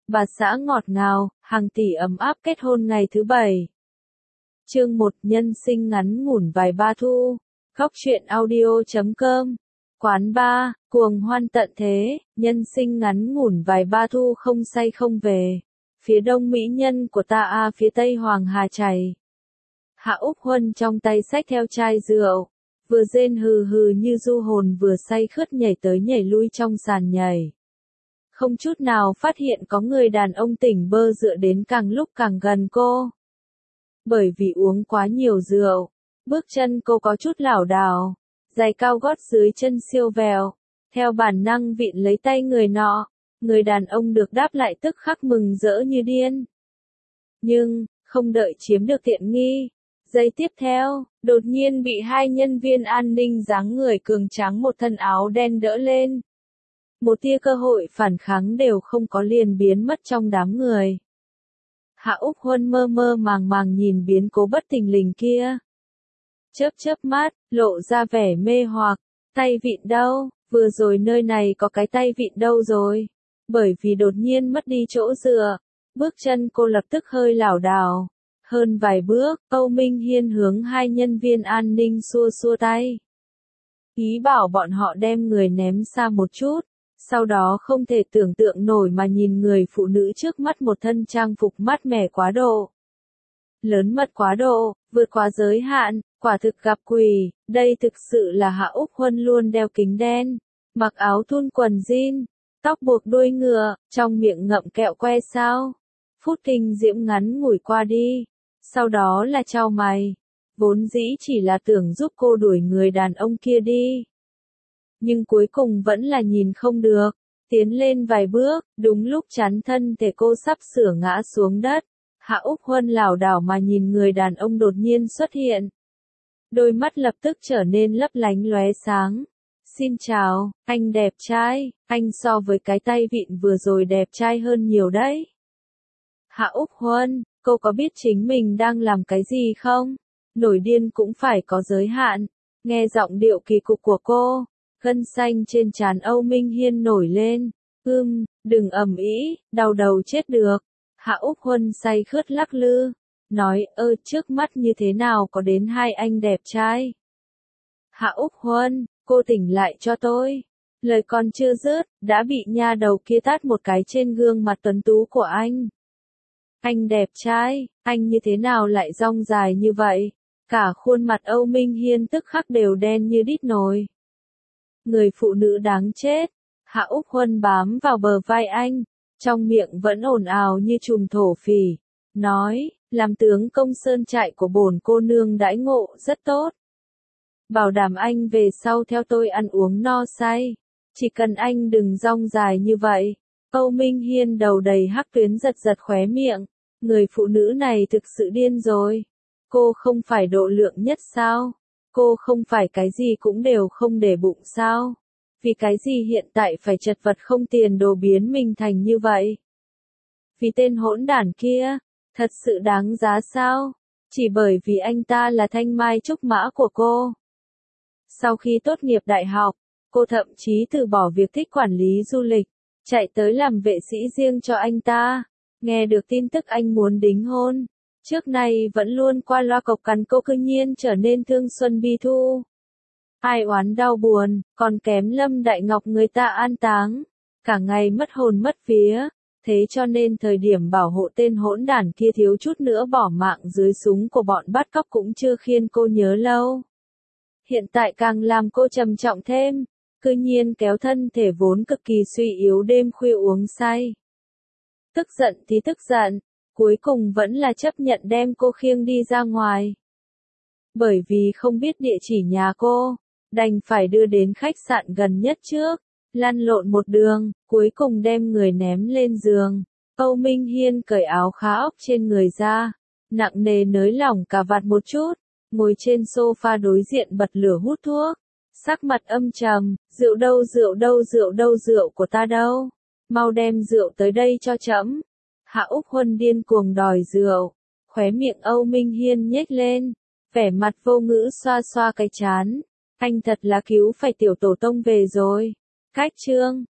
bà xã ngọt ngào, hàng tỷ ấm áp kết hôn ngày thứ 7. Chương 1 nhân sinh ngắn ngủn vài ba thu. Góc truyện audio.com. Quán ba, cuồng hoan tận thế, nhân sinh ngắn ngủn vài ba thu không say không về. Phía đông mỹ nhân của ta phía tây Hoàng Hà chảy. Hạ Úc Huân trong tay xách theo chai rượu, vừa rên hừ hừ như du hồn vừa say khướt nhảy tới nhảy lui trong sàn nhảy. Không chút nào phát hiện có người đàn ông tỉnh bơ dựa đến càng lúc càng gần cô. Bởi vì uống quá nhiều rượu, bước chân cô có chút lảo đảo, giày cao gót dưới chân siêu vẹo, theo bản năng vịn lấy tay người nọ, người đàn ông được đáp lại tức khắc mừng rỡ như điên. Nhưng, không đợi chiếm được tiện nghi, giây tiếp theo, đột nhiên bị hai nhân viên an ninh dáng người cường tráng một thân áo đen đỡ lên. Một tia cơ hội phản kháng đều không có liền biến mất trong đám người. Hạ Úc Huân mơ mơ màng màng nhìn biến cố bất thình lình kia. Chớp chớp mắt, lộ ra vẻ mê hoặc, tay vịn đâu, vừa rồi nơi này có cái tay vịn đâu rồi. Bởi vì đột nhiên mất đi chỗ dựa, bước chân cô lập tức hơi lảo đảo. Hơn vài bước, Âu Minh Hiên hướng hai nhân viên an ninh xua xua tay. Ý bảo bọn họ đem người ném xa một chút. Sau đó không thể tưởng tượng nổi mà nhìn người phụ nữ trước mắt một thân trang phục mát mẻ quá độ. Lớn mật quá độ, vượt quá giới hạn, quả thực gặp quỷ, đây thực sự là Hạ Úc Huân luôn đeo kính đen, mặc áo thun quần jean, tóc buộc đuôi ngựa, trong miệng ngậm kẹo que sao. Phút kinh diễm ngắn ngủi qua đi, sau đó là chau mày, vốn dĩ chỉ là tưởng giúp cô đuổi người đàn ông kia đi. Nhưng cuối cùng vẫn là nhìn không được, tiến lên vài bước, đúng lúc chắn thân thể cô sắp sửa ngã xuống đất. Hạ Úc Huân lảo đảo mà nhìn người đàn ông đột nhiên xuất hiện. Đôi mắt lập tức trở nên lấp lánh lóe sáng. Xin chào, anh đẹp trai, anh so với cái tay vịn vừa rồi đẹp trai hơn nhiều đấy. Hạ Úc Huân, cô có biết chính mình đang làm cái gì không? Nổi điên cũng phải có giới hạn. Nghe giọng điệu kỳ cục của cô, gân xanh trên trán Âu Minh Hiên nổi lên. Đừng ầm ĩ, đau đầu chết được. Hạ Úc Huân say khướt lắc lư, nói trước mắt như thế nào có đến hai anh đẹp trai. Hạ Úc Huân, cô tỉnh lại cho tôi. Lời còn chưa dứt, đã bị nha đầu kia tát một cái trên gương mặt tuấn tú của anh. Anh đẹp trai, anh như thế nào lại dong dài như vậy? Cả khuôn mặt Âu Minh Hiên tức khắc đều đen như đít nồi. Người phụ nữ đáng chết. Hạ Úc Huân bám vào bờ vai anh, trong miệng vẫn ồn ào như trùm thổ phỉ, nói, làm tướng công sơn trại của bổn cô nương đãi ngộ rất tốt. Bảo đảm anh về sau theo tôi ăn uống no say, chỉ cần anh đừng dong dài như vậy. Âu Minh Hiên đầu đầy hắc tuyến giật giật khóe miệng, người phụ nữ này thực sự điên rồi. Cô không phải độ lượng nhất sao? Cô không phải cái gì cũng đều không để bụng sao? Vì cái gì hiện tại phải chật vật không tiền đồ biến mình thành như vậy? Vì tên hỗn đản kia, thật sự đáng giá sao? Chỉ bởi vì anh ta là thanh mai trúc mã của cô. Sau khi tốt nghiệp đại học, cô thậm chí từ bỏ việc thích quản lý du lịch, chạy tới làm vệ sĩ riêng cho anh ta. Nghe được tin tức anh muốn đính hôn, trước nay vẫn luôn qua loa cộc cằn cô cư nhiên trở nên thương xuân bi thu. Ai oán đau buồn, còn kém Lâm Đại Ngọc người ta an táng, cả ngày mất hồn mất vía, thế cho nên thời điểm bảo hộ tên hỗn đản kia thiếu chút nữa bỏ mạng dưới súng của bọn bắt cóc cũng chưa khiến cô nhớ lâu. Hiện tại càng làm cô trầm trọng thêm, cư nhiên kéo thân thể vốn cực kỳ suy yếu đêm khuya uống say. Tức giận thì tức giận, cuối cùng vẫn là chấp nhận đem cô khiêng đi ra ngoài. Bởi vì không biết địa chỉ nhà cô, đành phải đưa đến khách sạn gần nhất trước, lăn lộn một đường, cuối cùng đem người ném lên giường. Âu Minh Hiên cởi áo khá ốc trên người ra, nặng nề nới lỏng cà vạt một chút, ngồi trên sofa đối diện bật lửa hút thuốc, sắc mặt âm trầm, rượu đâu rượu đâu rượu đâu rượu của ta đâu, mau đem rượu tới đây cho trẫm. Hạ Úc Huân điên cuồng đòi rượu, khóe miệng Âu Minh Hiên nhếch lên, vẻ mặt vô ngữ xoa xoa cái trán. Anh thật là cứu phải tiểu tổ tông về rồi. Cách chương